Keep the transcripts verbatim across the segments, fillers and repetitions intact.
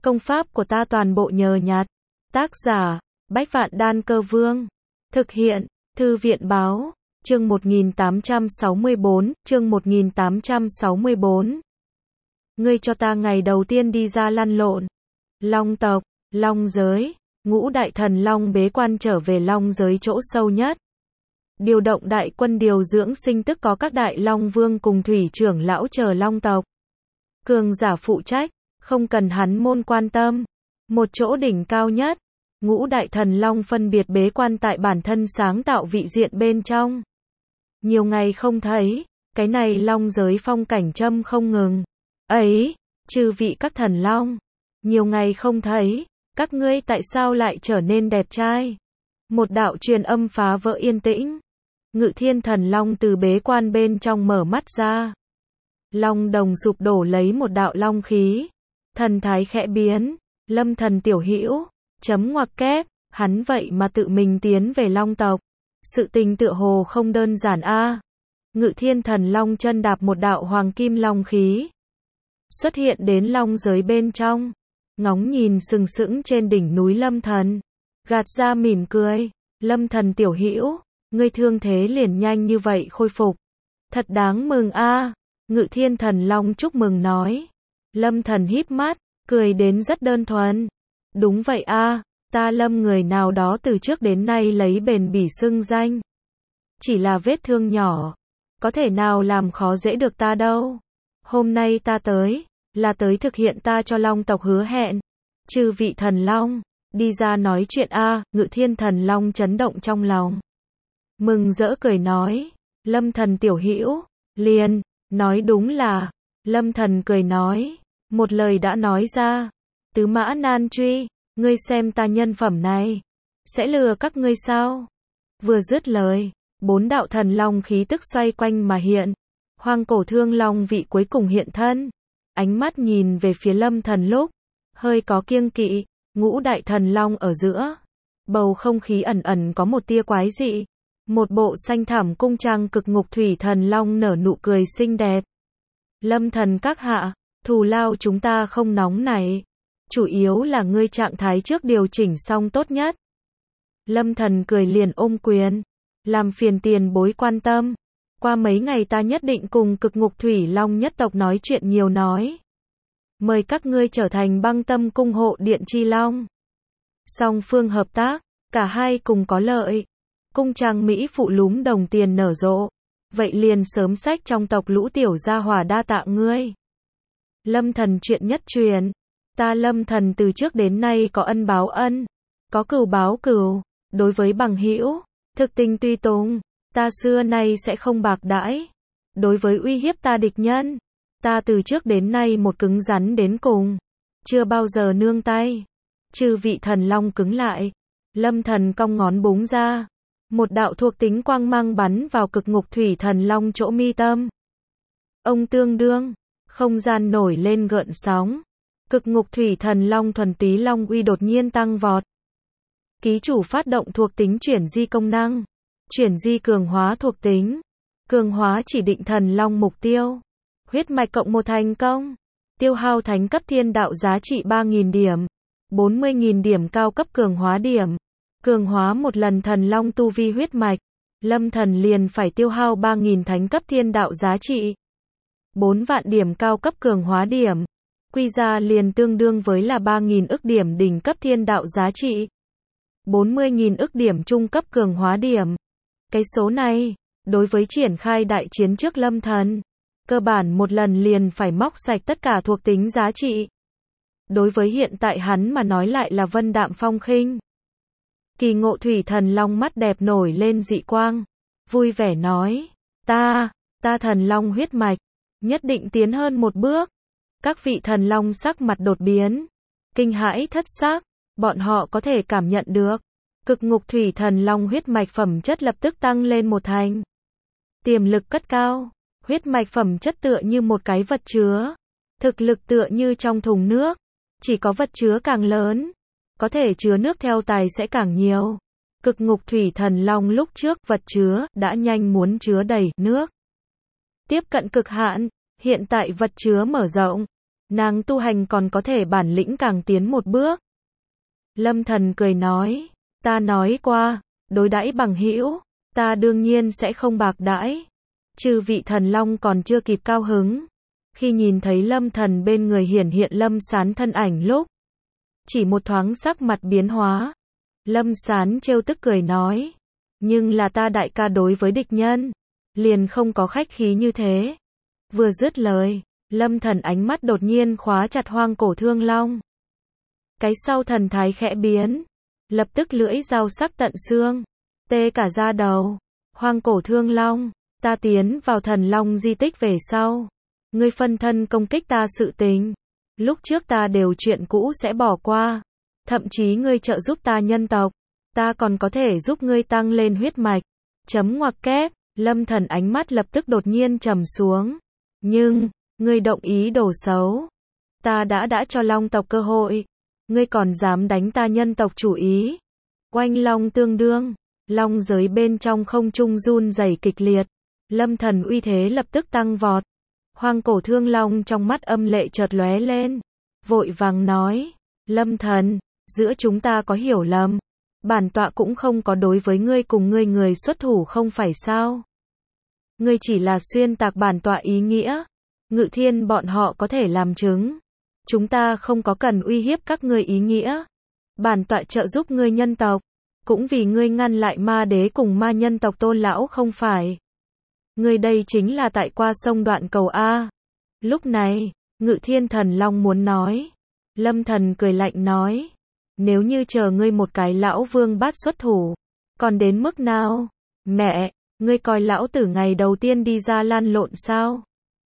Công pháp của ta toàn bộ nhờ nhặt. Tác giả, Bách Vạn Đan Cơ Vương. Thực hiện, Thư viện Báo. Chương một nghìn tám trăm sáu mươi bốn, chương một nghìn tám trăm sáu mươi bốn. Ngươi cho ta ngày đầu tiên đi ra lăn lộn. Long tộc, Long giới, ngũ đại thần Long bế quan trở về Long giới chỗ sâu nhất. Điều động đại quân điều dưỡng sinh tức có các đại Long vương cùng thủy trưởng lão chờ Long tộc. Cường giả phụ trách, không cần hắn môn quan tâm. Một chỗ đỉnh cao nhất, ngũ đại thần Long phân biệt bế quan tại bản thân sáng tạo vị diện bên trong. Nhiều ngày không thấy, cái này Long giới phong cảnh châm không ngừng. Ấy, chư vị các thần Long, nhiều ngày không thấy, các ngươi tại sao lại trở nên đẹp trai? Một đạo truyền âm phá vỡ yên tĩnh. Ngự Thiên thần Long từ bế quan bên trong mở mắt ra. Long đồng sụp đổ lấy một đạo long khí. Thần thái khẽ biến, Lâm thần tiểu hữu, chấm ngoặc kép, hắn vậy mà tự mình tiến về Long tộc. Sự tình tựa hồ không đơn giản a. À. Ngự Thiên thần Long chân đạp một đạo hoàng kim long khí. Xuất hiện đến Long giới bên trong. Ngóng nhìn sừng sững trên đỉnh núi Lâm thần. Gạt ra mỉm cười, Lâm thần tiểu hữu, ngươi thương thế liền nhanh như vậy khôi phục. Thật đáng mừng a. À. Ngự Thiên thần Long chúc mừng nói. Lâm thần híp mắt, cười đến rất đơn thuần. Đúng vậy a, à, ta Lâm người nào đó từ trước đến nay lấy bền bỉ xưng danh. Chỉ là vết thương nhỏ, có thể nào làm khó dễ được ta đâu. Hôm nay ta tới, là tới thực hiện ta cho Long tộc hứa hẹn. Chư vị thần Long, đi ra nói chuyện a. À. Ngự Thiên thần Long chấn động trong lòng. Mừng rỡ cười nói, Lâm thần tiểu hữu, liền, nói đúng là, Lâm thần cười nói, một lời đã nói ra, tứ mã nan truy, ngươi xem ta nhân phẩm này, sẽ lừa các ngươi sao? Vừa dứt lời, bốn đạo thần long khí tức xoay quanh mà hiện, hoang cổ thương long vị cuối cùng hiện thân, ánh mắt nhìn về phía Lâm thần lúc, hơi có kiêng kỵ, ngũ đại thần long ở giữa, bầu không khí ẩn ẩn có một tia quái dị. Một bộ xanh thẳm cung trang cực ngục thủy thần long nở nụ cười xinh đẹp. Lâm thần các hạ, thù lao chúng ta không nóng nảy, chủ yếu là ngươi trạng thái trước điều chỉnh xong tốt nhất. Lâm thần cười liền ôm quyền, làm phiền tiền bối quan tâm, qua mấy ngày ta nhất định cùng cực ngục thủy long nhất tộc nói chuyện nhiều nói. Mời các ngươi trở thành băng tâm cung hộ điện chi long. Song phương hợp tác, cả hai cùng có lợi. Cung trang Mỹ phụ lúm đồng tiền nở rộ. Vậy liền sớm sách trong tộc lũ tiểu gia hỏa đa tạ ngươi. Lâm thần chuyện nhất truyền. Ta Lâm thần từ trước đến nay có ân báo ân, có cừu báo cừu. Đối với bằng hữu, thực tình tùy tùng, ta xưa nay sẽ không bạc đãi. Đối với uy hiếp ta địch nhân, ta từ trước đến nay một cứng rắn đến cùng, chưa bao giờ nương tay. Chư vị thần long cứng lại. Lâm thần cong ngón búng ra. Một đạo thuộc tính quang mang bắn vào cực ngục thủy thần long chỗ mi tâm. Ông tương đương, không gian nổi lên gợn sóng. Cực ngục thủy thần long thuần túy long uy đột nhiên tăng vọt. Ký chủ phát động thuộc tính chuyển di công năng. Chuyển di cường hóa thuộc tính. Cường hóa chỉ định thần long mục tiêu. Huyết mạch cộng một thành công. Tiêu hao thánh cấp thiên đạo giá trị ba nghìn điểm. bốn mươi nghìn điểm cao cấp cường hóa điểm. Cường hóa một lần thần long tu vi huyết mạch, Lâm thần liền phải tiêu hao ba nghìn thánh cấp thiên đạo giá trị. bốn vạn điểm cao cấp cường hóa điểm. Quy ra liền tương đương với là ba nghìn ức điểm đỉnh cấp thiên đạo giá trị. bốn mươi nghìn ức điểm trung cấp cường hóa điểm. Cái số này, đối với triển khai đại chiến trước Lâm thần, cơ bản một lần liền phải móc sạch tất cả thuộc tính giá trị. Đối với hiện tại hắn mà nói lại là vân đạm phong khinh. Kỳ Ngộ thủy thần long mắt đẹp nổi lên dị quang, vui vẻ nói, ta, ta thần long huyết mạch, nhất định tiến hơn một bước. Các vị thần long sắc mặt đột biến, kinh hãi thất sắc, bọn họ có thể cảm nhận được, cực ngục thủy thần long huyết mạch phẩm chất lập tức tăng lên một thành. Tiềm lực cất cao, huyết mạch phẩm chất tựa như một cái vật chứa, thực lực tựa như trong thùng nước, chỉ có vật chứa càng lớn, có thể chứa nước theo tài sẽ càng nhiều. Cực ngục thủy thần long lúc trước vật chứa đã nhanh muốn chứa đầy nước. Tiếp cận cực hạn, hiện tại vật chứa mở rộng, nàng tu hành còn có thể bản lĩnh càng tiến một bước. Lâm Thần cười nói, ta nói qua, đối đãi bằng hữu, ta đương nhiên sẽ không bạc đãi. Chư vị thần long còn chưa kịp cao hứng, khi nhìn thấy Lâm Thần bên người hiển hiện Lâm Sán thân ảnh lúc, chỉ một thoáng sắc mặt biến hóa. Lâm Sán trêu tức cười nói, nhưng là ta đại ca đối với địch nhân, liền không có khách khí như thế. Vừa dứt lời, Lâm Thần ánh mắt đột nhiên khóa chặt Hoang Cổ Thương Long. Cái sau thần thái khẽ biến, lập tức lưỡi dao sắc tận xương, tê cả da đầu. Hoang Cổ Thương Long, ta tiến vào thần long di tích về sau, ngươi phân thân công kích ta sự tình, lúc trước ta đều chuyện cũ sẽ bỏ qua, thậm chí ngươi trợ giúp ta nhân tộc, ta còn có thể giúp ngươi tăng lên huyết mạch. Chấm ngoặc kép, Lâm Thần ánh mắt lập tức đột nhiên trầm xuống. Nhưng, ngươi động ý đồ xấu. Ta đã đã cho long tộc cơ hội. Ngươi còn dám đánh ta nhân tộc chủ ý. Oanh long tương đương. Long giới bên trong không trung run rẩy kịch liệt. Lâm Thần uy thế lập tức tăng vọt. Hoang Cổ Thương Long trong mắt âm lệ chợt lóe lên. Vội vàng nói. Lâm Thần, giữa chúng ta có hiểu lầm. Bản tọa cũng không có đối với ngươi cùng ngươi người xuất thủ không phải sao. Ngươi chỉ là xuyên tạc bản tọa ý nghĩa. Ngự thiên bọn họ có thể làm chứng. Chúng ta không có cần uy hiếp các ngươi ý nghĩa. Bản tọa trợ giúp ngươi nhân tộc. Cũng vì ngươi ngăn lại ma đế cùng ma nhân tộc Tôn lão không phải. Ngươi đây chính là tại qua sông đoạn cầu A. Lúc này, Ngự Thiên Thần Long muốn nói. Lâm Thần cười lạnh nói. Nếu như chờ ngươi một cái lão vương bát xuất thủ. Còn đến mức nào? Mẹ, ngươi coi lão tử ngày đầu tiên đi ra lan lộn sao?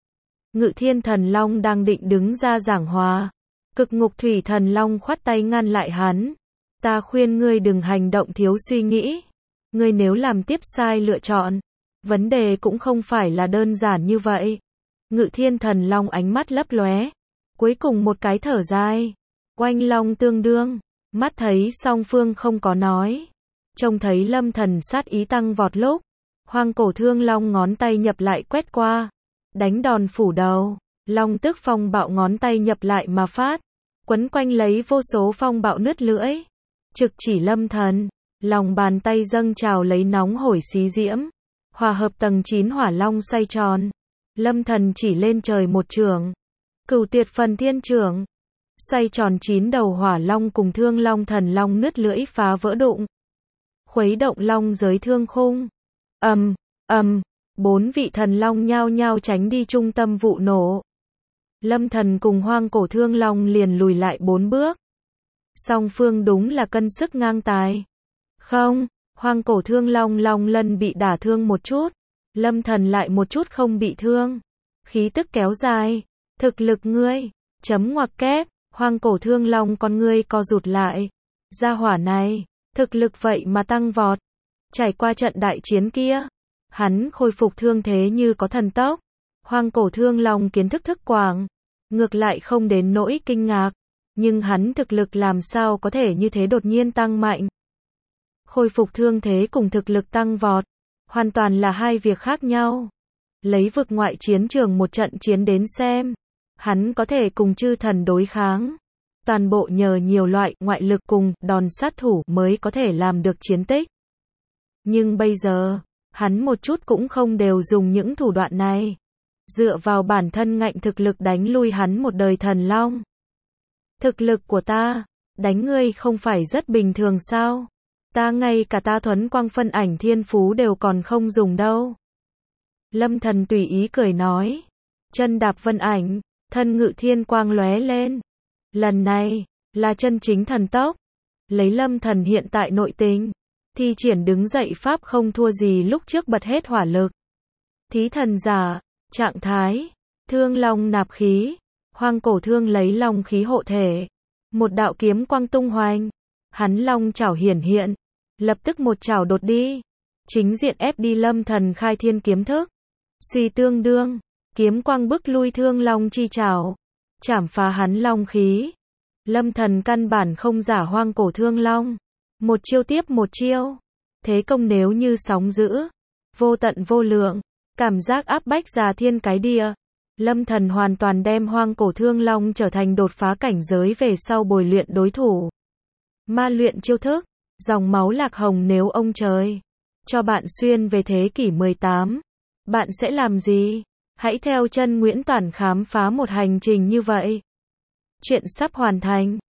Ngự Thiên Thần Long đang định đứng ra giảng hòa. Cực Ngục Thủy Thần Long khoát tay ngăn lại hắn. Ta khuyên ngươi đừng hành động thiếu suy nghĩ. Ngươi nếu làm tiếp sai lựa chọn, vấn đề cũng không phải là đơn giản như vậy. Ngự Thiên Thần Long ánh mắt lấp lóe. Cuối cùng một cái thở dài. Oanh long tương đương. Mắt thấy song phương không có nói. Trông thấy Lâm Thần sát ý tăng vọt lúc. Hoang Cổ Thương Long ngón tay nhập lại quét qua. Đánh đòn phủ đầu. Long tức phong bạo ngón tay nhập lại mà phát. Quấn quanh lấy vô số phong bạo nứt lưỡi. Trực chỉ Lâm Thần. Lòng bàn tay dâng trào lấy nóng hổi xí diễm. Hòa hợp tầng chín hỏa long xoay tròn. Lâm Thần chỉ lên trời một trường. Cửu Tuyệt Phần Thiên Trường. Xoay tròn chín đầu hỏa long cùng Thương Long Thần Long nứt lưỡi phá vỡ đụng. Khuấy động long giới thương khung. Ầm, ầm, bốn vị thần long nhao nhao tránh đi trung tâm vụ nổ. Lâm Thần cùng Hoang Cổ Thương Long liền lùi lại bốn bước. Song phương đúng là cân sức ngang tài. Không, Hoang Cổ Thương Long long lân bị đả thương một chút. Lâm Thần lại một chút không bị thương. Khí tức kéo dài. Thực lực ngươi. Chấm ngoặc kép. Hoang Cổ Thương Long con ngươi co rụt lại. Gia hỏa này. Thực lực vậy mà tăng vọt. Trải qua trận đại chiến kia. Hắn khôi phục thương thế như có thần tốc. Hoang Cổ Thương Long kiến thức thức quảng. Ngược lại không đến nỗi kinh ngạc. Nhưng hắn thực lực làm sao có thể như thế đột nhiên tăng mạnh. Khôi phục thương thế cùng thực lực tăng vọt. Hoàn toàn là hai việc khác nhau. Lấy vực ngoại chiến trường một trận chiến đến xem. Hắn có thể cùng chư thần đối kháng. Toàn bộ nhờ nhiều loại ngoại lực cùng đòn sát thủ mới có thể làm được chiến tích. Nhưng bây giờ, hắn một chút cũng không đều dùng những thủ đoạn này. Dựa vào bản thân ngạnh thực lực đánh lui hắn một đời thần long. Thực lực của ta, đánh ngươi không phải rất bình thường sao? Ta ngay cả ta thuấn quang phân ảnh thiên phú đều còn không dùng đâu. Lâm Thần tùy ý cười nói. Chân đạp vân ảnh, thân ngự thiên quang lóe lên. Lần này, là chân chính thần tốc. Lấy Lâm Thần hiện tại nội tình, thi triển đứng dậy pháp không thua gì lúc trước bật hết hỏa lực. Thí thần giả, trạng thái, thương long nạp khí, Hoang Cổ Thương lấy long khí hộ thể. Một đạo kiếm quang tung hoành. Hắn long chảo hiển hiện. Lập tức một chảo đột đi. Chính diện ép đi Lâm Thần khai thiên kiếm thức. Suy tương đương. Kiếm quang bức lui Thương Long chi chảo. Chảm phá hắn long khí. Lâm Thần căn bản không giả Hoang Cổ Thương Long. Một chiêu tiếp một chiêu. Thế công nếu như sóng dữ. Vô tận vô lượng. Cảm giác áp bách già thiên cái địa. Lâm Thần hoàn toàn đem Hoang Cổ Thương Long trở thành đột phá cảnh giới về sau bồi luyện đối thủ. Ma luyện chiêu thức, dòng máu lạc hồng nếu ông trời cho bạn xuyên về thế kỷ mười tám, bạn sẽ làm gì? Hãy theo chân Nguyễn Toản khám phá một hành trình như vậy. Chuyện sắp hoàn thành.